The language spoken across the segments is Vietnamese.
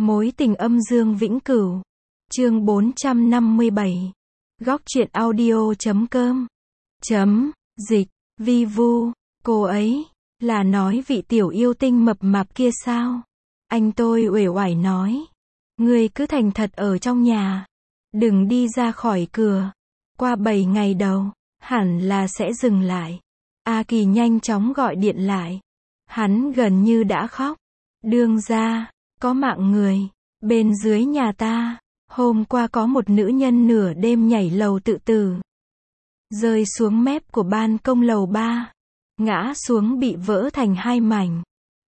Mối tình âm dương vĩnh cửu. Chương 457. Góc truyện audio.com. Dịch. Vi Vu. Cô ấy là nói vị tiểu yêu tinh mập mạp kia sao? Anh tôi uể oải nói. Ngươi cứ thành thật ở trong nhà. Đừng đi ra khỏi cửa. Qua 7 ngày đầu, hẳn là sẽ dừng lại. A Kỳ nhanh chóng gọi điện lại. Hắn gần như đã khóc. Đương ra, có mạng người. Bên dưới nhà ta, hôm qua có một nữ nhân nửa đêm nhảy lầu tự tử. Rơi xuống mép của ban công lầu 3. Ngã xuống bị vỡ thành 2 mảnh.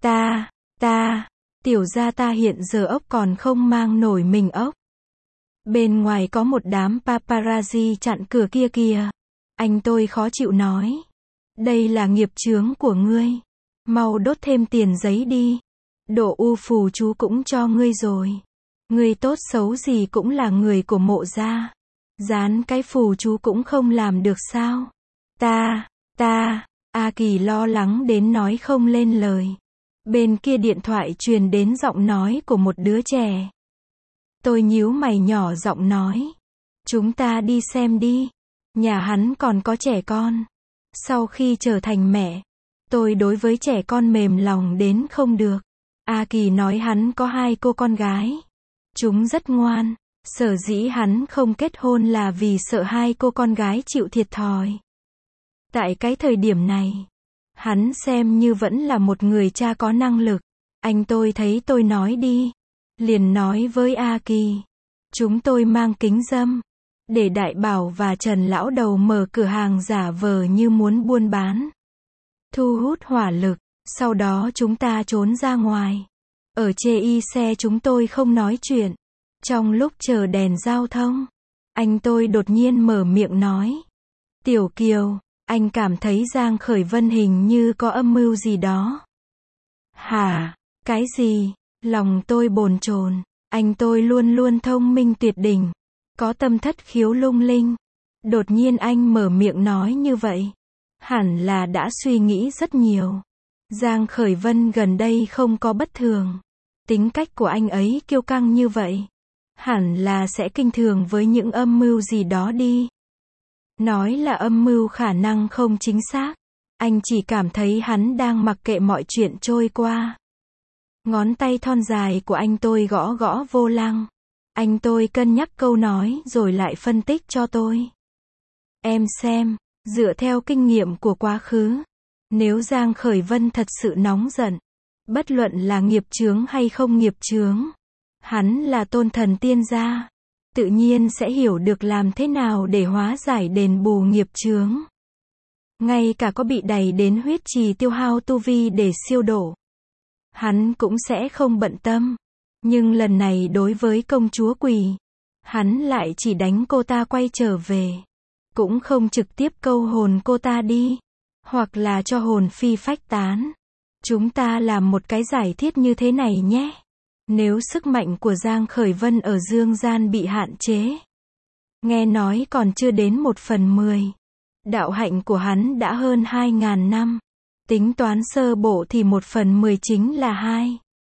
Tiểu gia ta hiện giờ ốc còn không mang nổi mình ốc. Bên ngoài có một đám paparazzi chặn cửa kia kìa. Anh tôi khó chịu nói. Đây là nghiệp chướng của ngươi. Mau đốt thêm tiền giấy đi. Độ u phù chú cũng cho ngươi rồi. Ngươi tốt xấu gì cũng là người của Mộ gia. Dán cái phù chú cũng không làm được sao? A Kỳ lo lắng đến nói không lên lời. Bên kia điện thoại truyền đến giọng nói của một đứa trẻ. Tôi nhíu mày nhỏ giọng nói. Chúng ta đi xem đi. Nhà hắn còn có trẻ con. Sau khi trở thành mẹ, tôi đối với trẻ con mềm lòng đến không được. A Kỳ nói hắn có 2 cô con gái. Chúng rất ngoan. Sở dĩ hắn không kết hôn là vì sợ 2 cô con gái chịu thiệt thòi. Tại cái thời điểm này, hắn xem như vẫn là một người cha có năng lực. Anh tôi thấy tôi nói đi. Liền nói với A Kỳ. Chúng tôi mang kính râm. Để Đại Bảo và Trần Lão Đầu mở cửa hàng giả vờ như muốn buôn bán. Thu hút hỏa lực. Sau đó chúng ta trốn ra ngoài. Ở chê xe chúng tôi không nói chuyện. Trong lúc chờ đèn giao thông, anh tôi đột nhiên mở miệng nói. Tiểu Kiều, anh cảm thấy Giang Khởi Vân hình như có âm mưu gì đó. Hả? Cái gì? Lòng tôi bồn chồn. Anh tôi luôn luôn thông minh tuyệt đỉnh. Có tâm thất khiếu lung linh. Đột nhiên anh mở miệng nói như vậy. Hẳn là đã suy nghĩ rất nhiều. Giang Khởi Vân gần đây không có bất thường. Tính cách của anh ấy kiêu căng như vậy. Hẳn là sẽ kinh thường với những âm mưu gì đó đi. Nói là âm mưu khả năng không chính xác. Anh chỉ cảm thấy hắn đang mặc kệ mọi chuyện trôi qua. Ngón tay thon dài của anh tôi gõ gõ vô lăng. Anh tôi cân nhắc câu nói rồi lại phân tích cho tôi. Em xem, dựa theo kinh nghiệm của quá khứ, nếu Giang Khởi Vân thật sự nóng giận, bất luận là nghiệp chướng hay không nghiệp chướng, hắn là tôn thần tiên gia, tự nhiên sẽ hiểu được làm thế nào để hóa giải đền bù nghiệp chướng. Ngay cả có bị đày đến huyết trì tiêu hao tu vi để siêu độ, hắn cũng sẽ không bận tâm. Nhưng lần này đối với công chúa Quỷ, hắn lại chỉ đánh cô ta quay trở về. Cũng không trực tiếp câu hồn cô ta đi. Hoặc là cho hồn phi phách tán. Chúng ta làm một cái giải thiết như thế này nhé. Nếu sức mạnh của Giang Khởi Vân ở dương gian bị hạn chế, nghe nói còn chưa đến 1/10. Đạo hạnh của hắn đã hơn 2.000 năm. Tính toán sơ bộ thì 1/10 chính là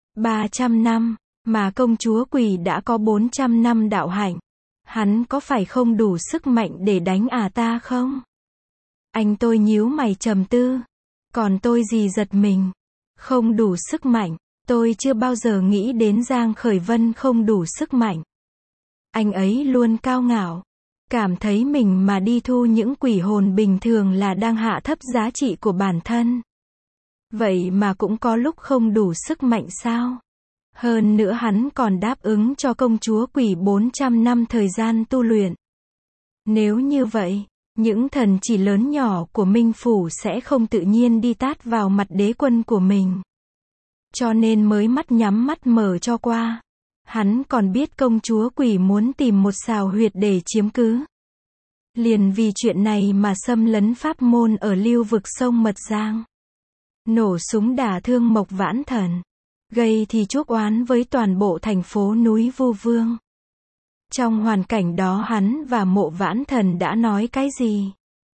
300 năm. Mà công chúa Quỷ đã có 400 năm đạo hạnh. Hắn có phải không đủ sức mạnh để đánh ta không? Anh tôi nhíu mày trầm tư. Còn tôi gì giật mình. Không đủ sức mạnh. Tôi chưa bao giờ nghĩ đến Giang Khởi Vân không đủ sức mạnh. Anh ấy luôn cao ngạo. Cảm thấy mình mà đi thu những quỷ hồn bình thường là đang hạ thấp giá trị của bản thân. Vậy mà cũng có lúc không đủ sức mạnh sao? Hơn nữa hắn còn đáp ứng cho công chúa Quỷ 400 năm thời gian tu luyện. Nếu như vậy, những thần chỉ lớn nhỏ của Minh Phủ sẽ không tự nhiên đi tát vào mặt đế quân của mình. Cho nên mới mắt nhắm mắt mở cho qua. Hắn còn biết công chúa Quỷ muốn tìm một xào huyệt để chiếm cứ. Liền vì chuyện này mà xâm lấn pháp môn ở lưu vực sông Mật Giang. Nổ súng đả thương Mộc Vãn Thần. Gây thì chuốc oán với toàn bộ thành phố núi Vu Vương. Trong hoàn cảnh đó hắn và Mộ Vãn Thần đã nói cái gì?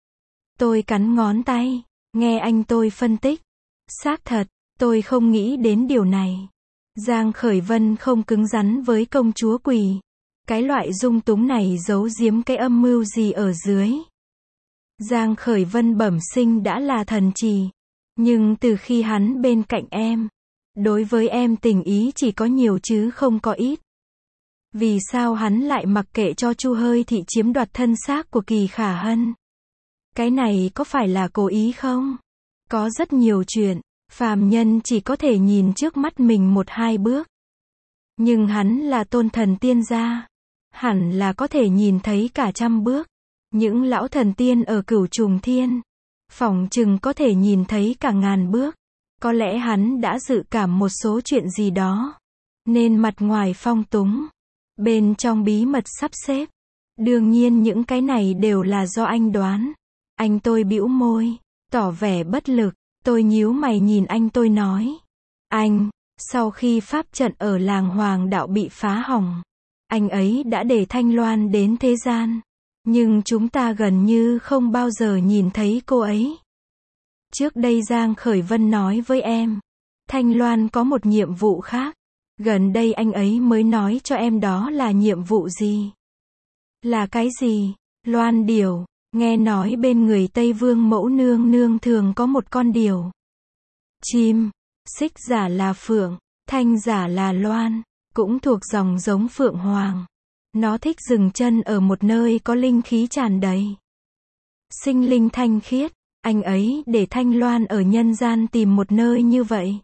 Tôi cắn ngón tay, nghe anh tôi phân tích. Xác thật, tôi không nghĩ đến điều này. Giang Khởi Vân không cứng rắn với công chúa Quỷ. Cái loại dung túng này giấu giếm cái âm mưu gì ở dưới. Giang Khởi Vân bẩm sinh đã là thần trì. Nhưng từ khi hắn bên cạnh em, đối với em tình ý chỉ có nhiều chứ không có ít. Vì sao hắn lại mặc kệ cho Chu Hơi Thị chiếm đoạt thân xác của Kỳ Khả Hân? Cái này có phải là cố ý không? Có rất nhiều chuyện, phàm nhân chỉ có thể nhìn trước mắt mình một hai bước. Nhưng hắn là tôn thần tiên gia, hẳn là có thể nhìn thấy cả trăm bước. Những lão thần tiên ở Cửu Trùng Thiên, phỏng chừng có thể nhìn thấy cả ngàn bước. Có lẽ hắn đã dự cảm một số chuyện gì đó, nên mặt ngoài phong túng, bên trong bí mật sắp xếp. Đương nhiên những cái này đều là do anh đoán. Anh tôi bĩu môi, tỏ vẻ bất lực. Tôi nhíu mày nhìn anh tôi nói. Anh, sau khi pháp trận ở làng Hoàng Đạo bị phá hỏng, anh ấy đã để Thanh Loan đến thế gian. Nhưng chúng ta gần như không bao giờ nhìn thấy cô ấy. Trước đây Giang Khởi Vân nói với em, Thanh Loan có một nhiệm vụ khác. Gần đây anh ấy mới nói cho em đó là nhiệm vụ gì. Là cái gì? Loan điểu. Nghe nói bên người Tây Vương mẫu nương nương thường có một con điểu. Chim. Xích giả là phượng, thanh giả là loan, cũng thuộc dòng giống phượng hoàng. Nó thích dừng chân ở một nơi có linh khí tràn đầy. Sinh linh thanh khiết. Anh ấy để Thanh Loan ở nhân gian tìm một nơi như vậy.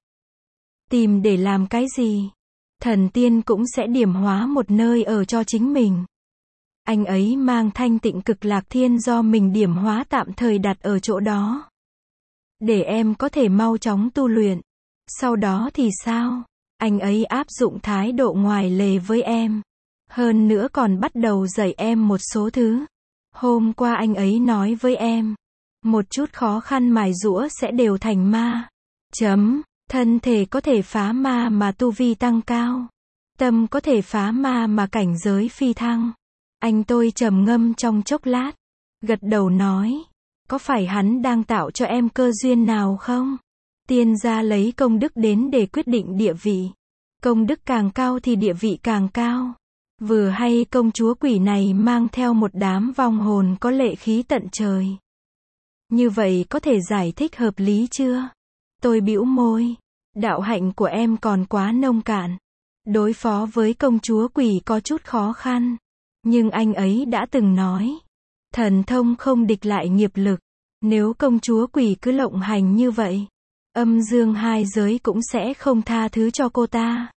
Tìm để làm cái gì? Thần tiên cũng sẽ điểm hóa một nơi ở cho chính mình. Anh ấy mang thanh tịnh cực lạc thiên do mình điểm hóa tạm thời đặt ở chỗ đó. Để em có thể mau chóng tu luyện. Sau đó thì sao? Anh ấy áp dụng thái độ ngoài lề với em. Hơn nữa còn bắt đầu dạy em một số thứ. Hôm qua anh ấy nói với em, một chút khó khăn mài giũa sẽ đều thành ma. Thân thể có thể phá ma mà tu vi tăng cao. Tâm có thể phá ma mà cảnh giới phi thăng. Anh tôi trầm ngâm trong chốc lát, gật đầu nói, có phải hắn đang tạo cho em cơ duyên nào không? Tiên gia lấy công đức đến để quyết định địa vị. Công đức càng cao thì địa vị càng cao. Vừa hay công chúa Quỷ này mang theo một đám vong hồn có lệ khí tận trời. Như vậy có thể giải thích hợp lý chưa? Tôi bĩu môi. Đạo hạnh của em còn quá nông cạn. Đối phó với công chúa Quỷ có chút khó khăn. Nhưng anh ấy đã từng nói, thần thông không địch lại nghiệp lực. Nếu công chúa Quỷ cứ lộng hành như vậy, âm dương hai giới cũng sẽ không tha thứ cho cô ta.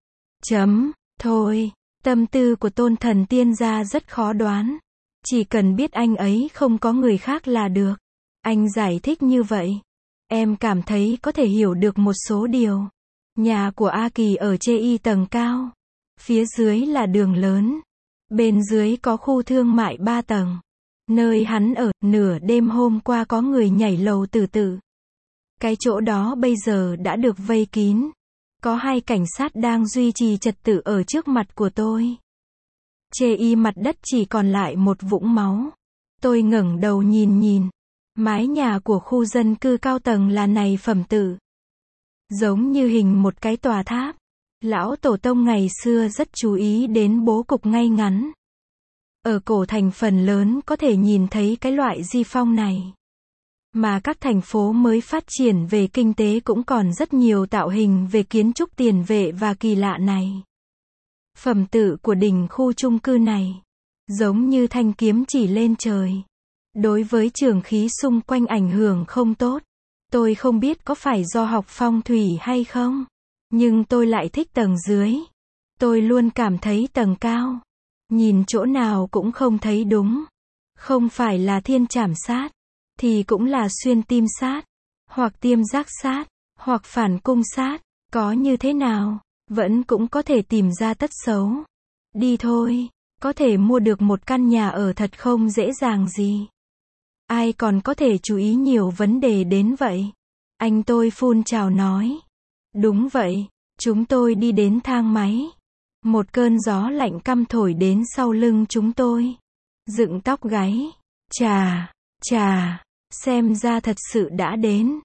Thôi, tâm tư của tôn thần tiên gia rất khó đoán. Chỉ cần biết anh ấy không có người khác là được. Anh giải thích như vậy, em cảm thấy có thể hiểu được một số điều. Nhà của A Kỳ ở Chê Y tầng cao. Phía dưới là đường lớn. Bên dưới có khu thương mại 3 tầng. Nơi hắn ở, nửa đêm hôm qua có người nhảy lầu tự tử. Cái chỗ đó bây giờ đã được vây kín. Có 2 cảnh sát đang duy trì trật tự ở trước mặt của tôi. Chê Y mặt đất chỉ còn lại một vũng máu. Tôi ngẩng đầu nhìn. Mái nhà của khu dân cư cao tầng là này phẩm tự. Giống như hình một cái tòa tháp. Lão tổ tông ngày xưa rất chú ý đến bố cục ngay ngắn. Ở cổ thành phần lớn có thể nhìn thấy cái loại di phong này. Mà các thành phố mới phát triển về kinh tế cũng còn rất nhiều tạo hình về kiến trúc tiền vệ và kỳ lạ này. Phẩm tự của đỉnh khu chung cư này, giống như thanh kiếm chỉ lên trời. Đối với trường khí xung quanh ảnh hưởng không tốt. Tôi không biết có phải do học phong thủy hay không. Nhưng tôi lại thích tầng dưới. Tôi luôn cảm thấy tầng cao. Nhìn chỗ nào cũng không thấy đúng. Không phải là thiên trảm sát. Thì cũng là xuyên tim sát. Hoặc tiêm giác sát. Hoặc phản cung sát. Có như thế nào, vẫn cũng có thể tìm ra tất xấu. Đi thôi. Có thể mua được một căn nhà ở thật không dễ dàng gì. Ai còn có thể chú ý nhiều vấn đề đến vậy? Anh tôi phun trào nói. Đúng vậy, chúng tôi đi đến thang máy. Một cơn gió lạnh căm thổi đến sau lưng chúng tôi. Dựng tóc gáy. Chà, xem ra thật sự đã đến.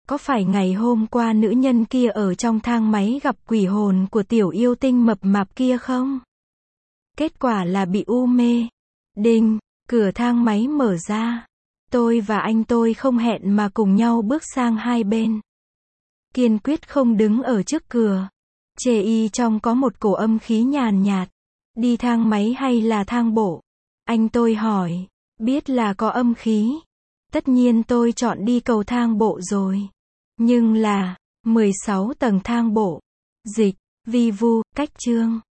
Có phải ngày hôm qua nữ nhân kia ở trong thang máy gặp quỷ hồn của tiểu yêu tinh mập mạp kia không? Kết quả là bị u mê. Đinh, cửa thang máy mở ra. Tôi và anh tôi không hẹn mà cùng nhau bước sang hai bên. Kiên quyết không đứng ở trước cửa. Chê y trong có một cổ âm khí nhàn nhạt. Đi thang máy hay là thang bộ? Anh tôi hỏi. Biết là có âm khí. Tất nhiên tôi chọn đi cầu thang bộ rồi. Nhưng là 16 tầng thang bộ. Dịch, vi vu, cách chương.